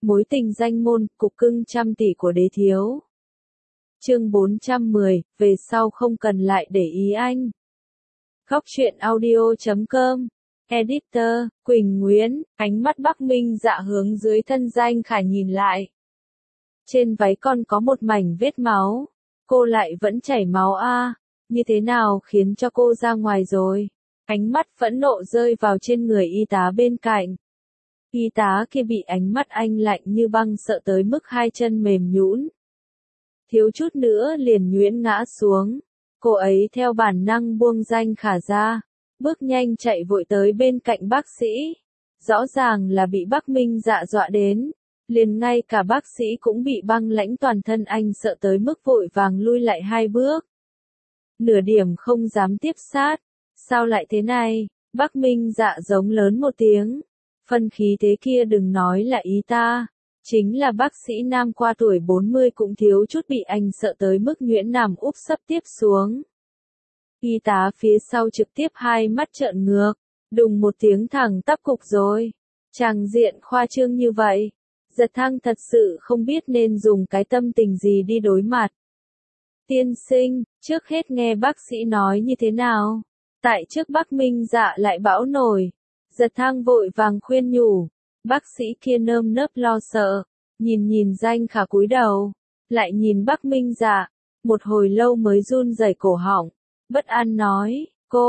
Mối tình danh môn, cục cưng trăm tỷ của đế thiếu. Chương 410, về sau không cần lại để ý anh. Góc truyện audio.com. Editor, Quỳnh Nguyễn, ánh mắt Bắc Minh Dạ hướng dưới thân Danh Khả nhìn lại. Trên váy con có một mảnh vết máu. Cô lại vẫn chảy máu a, như thế nào khiến cho cô ra ngoài rồi? Ánh mắt phẫn nộ rơi vào trên người y tá bên cạnh. Y tá kia bị ánh mắt anh lạnh như băng sợ tới mức hai chân mềm nhũn. Thiếu chút nữa liền nhuyễn ngã xuống. Cô ấy theo bản năng buông Danh Khả ra, bước nhanh chạy vội tới bên cạnh bác sĩ. Rõ ràng là bị Bắc Minh Dạ dọa đến, liền ngay cả bác sĩ cũng bị băng lãnh toàn thân anh sợ tới mức vội vàng lui lại hai bước. Nửa điểm không dám tiếp sát. Sao lại thế này? Bắc Minh Dạ giống lớn một tiếng. Phân khí thế kia đừng nói là ý ta. Chính là bác sĩ nam qua tuổi 40 cũng thiếu chút bị anh sợ tới mức nhuyễn nằm úp sấp tiếp xuống. Y tá phía sau trực tiếp hai mắt trợn ngược, đùng một tiếng thẳng tắp cục rồi. Tràng diện khoa trương như vậy, Giật Thăng thật sự không biết nên dùng cái tâm tình gì đi đối mặt. Tiên sinh, trước hết nghe bác sĩ nói như thế nào? Tại trước Bắc Minh Dạ lại bão nổi. Giật Thăng vội vàng khuyên nhủ. Bác sĩ kia nơm nớp lo sợ, nhìn Danh Khả cúi đầu, lại nhìn Bắc Minh Dạ, một hồi lâu mới run rẩy cổ họng, bất an nói,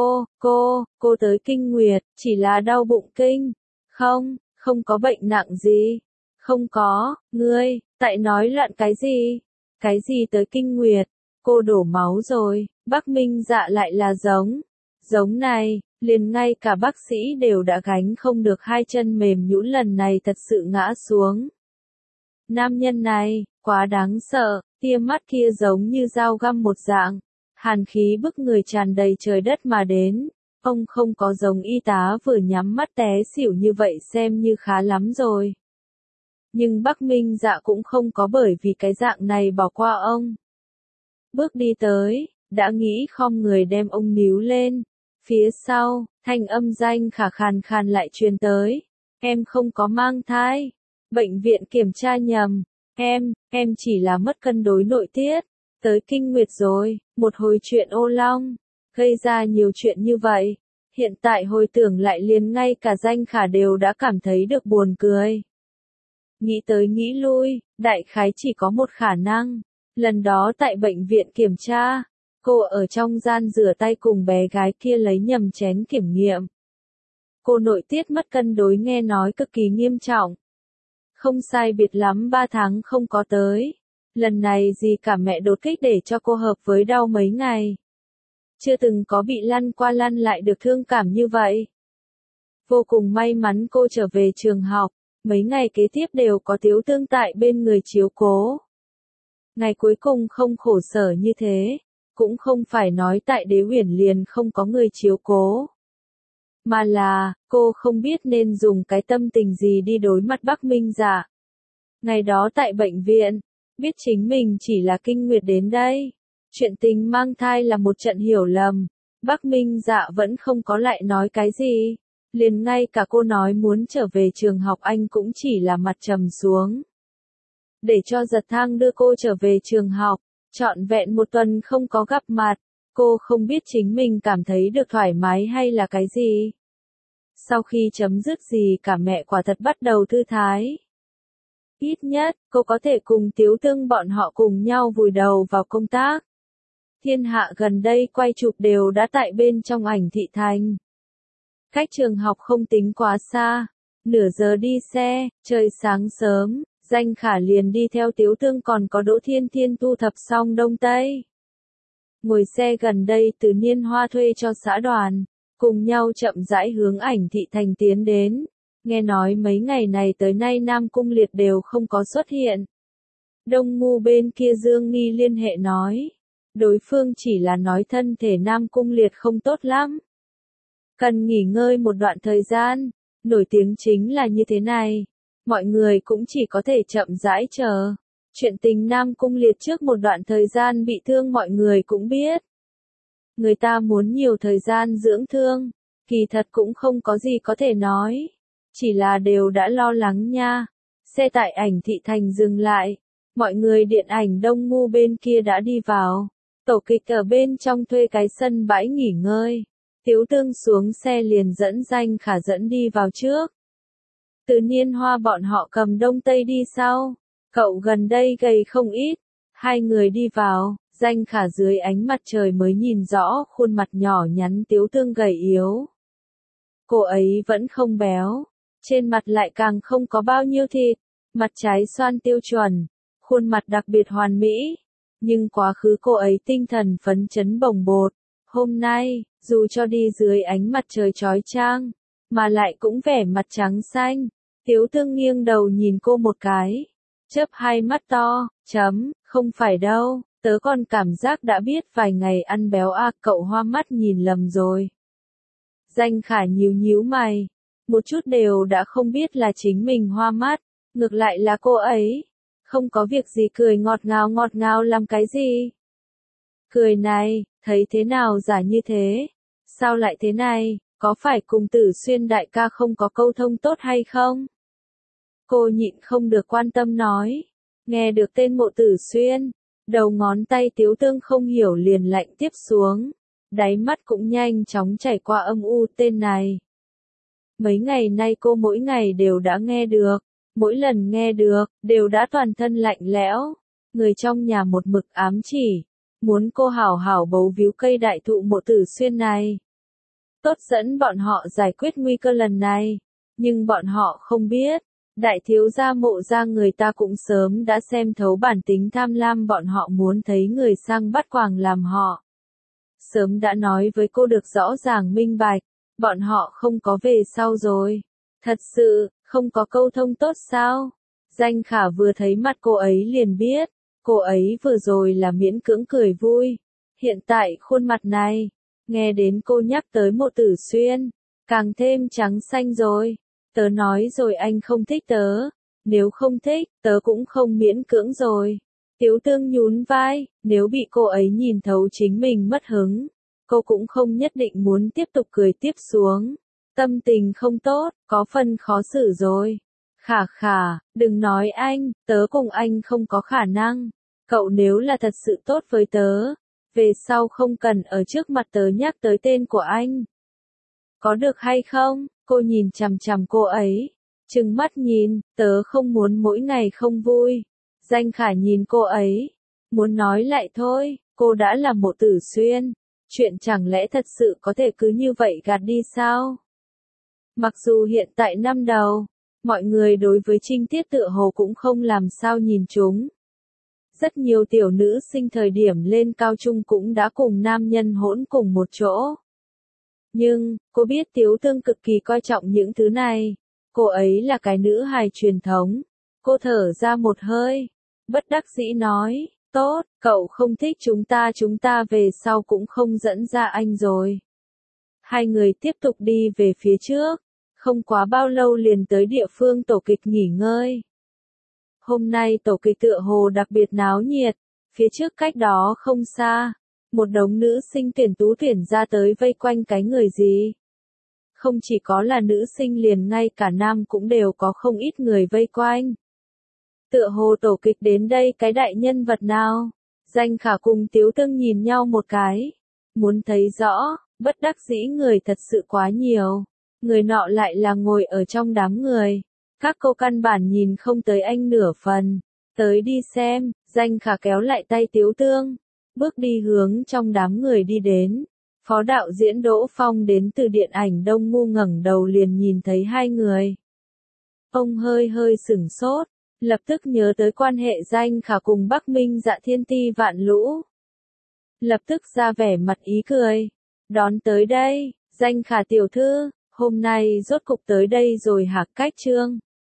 cô tới kinh nguyệt, chỉ là đau bụng kinh, không có bệnh nặng gì, không có, ngươi, tại nói loạn cái gì tới kinh nguyệt, cô đổ máu rồi. Bắc Minh Dạ lại là giống này. Liền ngay cả bác sĩ đều đã gánh không được hai chân mềm nhũn lần này thật sự ngã xuống. Nam nhân này, quá đáng sợ, tia mắt kia giống như dao găm một dạng, hàn khí bức người tràn đầy trời đất mà đến. Ông không có giống y tá vừa nhắm mắt té xỉu như vậy xem như khá lắm rồi. Nhưng Bắc Minh Dạ cũng không có bởi vì cái dạng này bỏ qua ông. Bước đi tới, đã nghĩ khom người đem ông níu lên. Phía sau, thanh âm Danh Khả khàn khàn lại truyền tới. Em không có mang thai. Bệnh viện kiểm tra nhầm. Em chỉ là mất cân đối nội tiết. Tới kinh nguyệt rồi, một hồi chuyện ô long. Gây ra nhiều chuyện như vậy. Hiện tại hồi tưởng lại liền ngay cả Danh Khả đều đã cảm thấy được buồn cười. Nghĩ tới nghĩ lui, đại khái chỉ có một khả năng. Lần đó tại bệnh viện kiểm tra. Cô ở trong gian rửa tay cùng bé gái kia lấy nhầm chén kiểm nghiệm. Cô nội tiết mất cân đối nghe nói cực kỳ nghiêm trọng. Không sai biệt lắm 3 tháng không có tới. Lần này gì cả mẹ đột kích để cho cô hợp với đau mấy ngày. Chưa từng có bị lăn qua lăn lại được thương cảm như vậy. Vô cùng may mắn cô trở về trường học. Mấy ngày kế tiếp đều có Tiếu Tương tại bên người chiếu cố. Ngày cuối cùng không khổ sở như thế. Cũng không phải nói tại Đế Uyển liền không có người chiếu cố. Mà là, cô không biết nên dùng cái tâm tình gì đi đối mặt Bắc Minh Dạ. Ngày đó tại bệnh viện, biết chính mình chỉ là kinh nguyệt đến đây. Chuyện tình mang thai là một trận hiểu lầm. Bắc Minh Dạ vẫn không có lại nói cái gì. Liền ngay cả cô nói muốn trở về trường học anh cũng chỉ là mặt trầm xuống. Để cho Giật Thăng đưa cô trở về trường học. Trọn vẹn một tuần không có gặp mặt, cô không biết chính mình cảm thấy được thoải mái hay là cái gì. Sau khi chấm dứt gì cả mẹ quả thật bắt đầu thư thái. Ít nhất, cô có thể cùng Tiếu Tương bọn họ cùng nhau vùi đầu vào công tác. Thiên Hạ gần đây quay chụp đều đã tại bên trong ảnh thị thành. Cách trường học không tính quá xa, nửa giờ đi xe, trời sáng sớm. Danh Khả liền đi theo Tiếu Tương còn có Đỗ Thiên Thiên thu thập xong Đông Tây. Ngồi xe gần đây từ Niên Hoa thuê cho xã đoàn, cùng nhau chậm rãi hướng ảnh thị thành tiến đến. Nghe nói mấy ngày này tới nay Nam Cung Liệt đều không có xuất hiện. Đông Ngu bên kia Dương Nghi liên hệ nói. Đối phương chỉ là nói thân thể Nam Cung Liệt không tốt lắm. Cần nghỉ ngơi một đoạn thời gian, nổi tiếng chính là như thế này. Mọi người cũng chỉ có thể chậm rãi chờ. Chuyện tình Nam Cung Liệt trước một đoạn thời gian bị thương mọi người cũng biết. Người ta muốn nhiều thời gian dưỡng thương, kỳ thật cũng không có gì có thể nói. Chỉ là đều đã lo lắng nha. xe tại ảnh thị thành dừng lại. Mọi người điện ảnh Đông Ngu bên kia đã đi vào. Tổ kịch ở bên trong thuê cái sân bãi nghỉ ngơi. Tiếu Tương xuống xe liền dẫn Danh Khả dẫn đi vào trước. Từ Niên Hoa bọn họ cầm Đông Tây đi sau. Cậu gần đây gầy không ít. Hai người đi vào, Danh Khả dưới ánh mặt trời mới nhìn rõ khuôn mặt nhỏ nhắn Tiếu Tương gầy yếu. Cô ấy vẫn không béo, trên mặt lại càng không có bao nhiêu thịt, mặt trái xoan tiêu chuẩn, khuôn mặt đặc biệt hoàn mỹ. Nhưng quá khứ cô ấy tinh thần phấn chấn bồng bột. Hôm nay, dù cho đi dưới ánh mặt trời chói chang, mà lại cũng vẻ mặt trắng xanh. Tiếu Tương nghiêng đầu nhìn cô một cái, chớp hai mắt to, không phải đâu, tớ còn cảm giác đã biết vài ngày ăn béo à, cậu hoa mắt nhìn lầm rồi. Danh Khả nhíu nhíu mày, một chút đều đã không biết là chính mình hoa mắt, ngược lại là cô ấy. Không có việc gì cười ngọt ngào làm cái gì? Cười này, thấy thế nào giả như thế? Sao lại thế này, có phải cùng Tử Xuyên đại ca không có câu thông tốt hay không? Cô nhịn không được quan tâm nói. Nghe được tên Mộ Tử Xuyên, đầu ngón tay Tiếu Tương không hiểu liền lạnh tiếp xuống. Đáy mắt cũng nhanh chóng chảy qua âm u tên này. Mấy ngày nay cô mỗi ngày đều đã nghe được. Mỗi lần nghe được, đều đã toàn thân lạnh lẽo. Người trong nhà một mực ám chỉ, muốn cô hảo hảo bấu víu cây đại thụ Mộ Tử Xuyên này. Tốt dẫn bọn họ giải quyết nguy cơ lần này. Nhưng bọn họ không biết, đại thiếu gia Mộ gia người ta cũng sớm đã xem thấu bản tính tham lam bọn họ muốn thấy người sang bắt quàng làm họ. Sớm đã nói với cô được rõ ràng minh bạch, bọn họ không có về sau rồi. Thật sự, không có câu thông tốt sao? Danh Khả vừa thấy mặt cô ấy liền biết, cô ấy vừa rồi là miễn cưỡng cười vui. Hiện tại khuôn mặt này, nghe đến cô nhắc tới Mộ Tử Xuyên, càng thêm trắng xanh rồi. Tớ nói rồi anh không thích tớ, nếu không thích, tớ cũng không miễn cưỡng rồi. Tiếu Tương nhún vai, nếu bị cô ấy nhìn thấu chính mình mất hứng, cô cũng không nhất định muốn tiếp tục cười tiếp xuống. Tâm tình không tốt, có phần khó xử rồi. Khả, đừng nói anh, tớ cùng anh không có khả năng. Cậu nếu là thật sự tốt với tớ, về sau không cần ở trước mặt tớ nhắc tới tên của anh. Có được hay không? Cô nhìn chằm chằm cô ấy, trừng mắt nhìn, tớ không muốn mỗi ngày không vui. Danh Khả nhìn cô ấy, muốn nói lại thôi, cô đã là Mộ Tử Xuyên. Chuyện chẳng lẽ thật sự có thể cứ như vậy gạt đi sao? Mặc dù hiện tại năm đầu, mọi người đối với Trinh Tiết tựa hồ cũng không làm sao nhìn chúng. Rất nhiều tiểu nữ sinh thời điểm lên cao trung cũng đã cùng nam nhân hỗn cùng một chỗ. Nhưng, cô biết Tiếu Tương cực kỳ coi trọng những thứ này. Cô ấy là cái nữ hài truyền thống. Cô thở ra một hơi, bất đắc dĩ nói, tốt, cậu không thích chúng ta về sau cũng không dẫn ra anh rồi. Hai người tiếp tục đi về phía trước, không quá bao lâu liền tới địa phương tổ kịch nghỉ ngơi. Hôm nay tổ kịch tựa hồ đặc biệt náo nhiệt, phía trước cách đó không xa, một đống nữ sinh tuyển tú tuyển ra tới vây quanh cái người gì. Không chỉ có là nữ sinh liền ngay cả nam cũng đều có không ít người vây quanh. Tựa hồ tổ kịch đến đây cái đại nhân vật nào? Danh Khả cùng Tiếu Tương nhìn nhau một cái. Muốn thấy rõ, bất đắc dĩ người thật sự quá nhiều. Người nọ lại là ngồi ở trong đám người. Các cô căn bản nhìn không tới anh nửa phần. Tới đi xem, Danh Khả kéo lại tay Tiếu Tương. Bước đi hướng trong đám người đi đến. Phó đạo diễn Đỗ Phong đến từ điện ảnh Đông Ngu ngẩng đầu liền nhìn thấy hai người. Ông hơi sửng sốt, lập tức nhớ tới quan hệ Danh Khả cùng Bắc Minh Dạ Thiên Ti Vạn Lũ. Lập tức ra vẻ mặt ý cười. Đón tới đây, Danh Khả tiểu thư, hôm nay rốt cục tới đây rồi hả? Cách Trương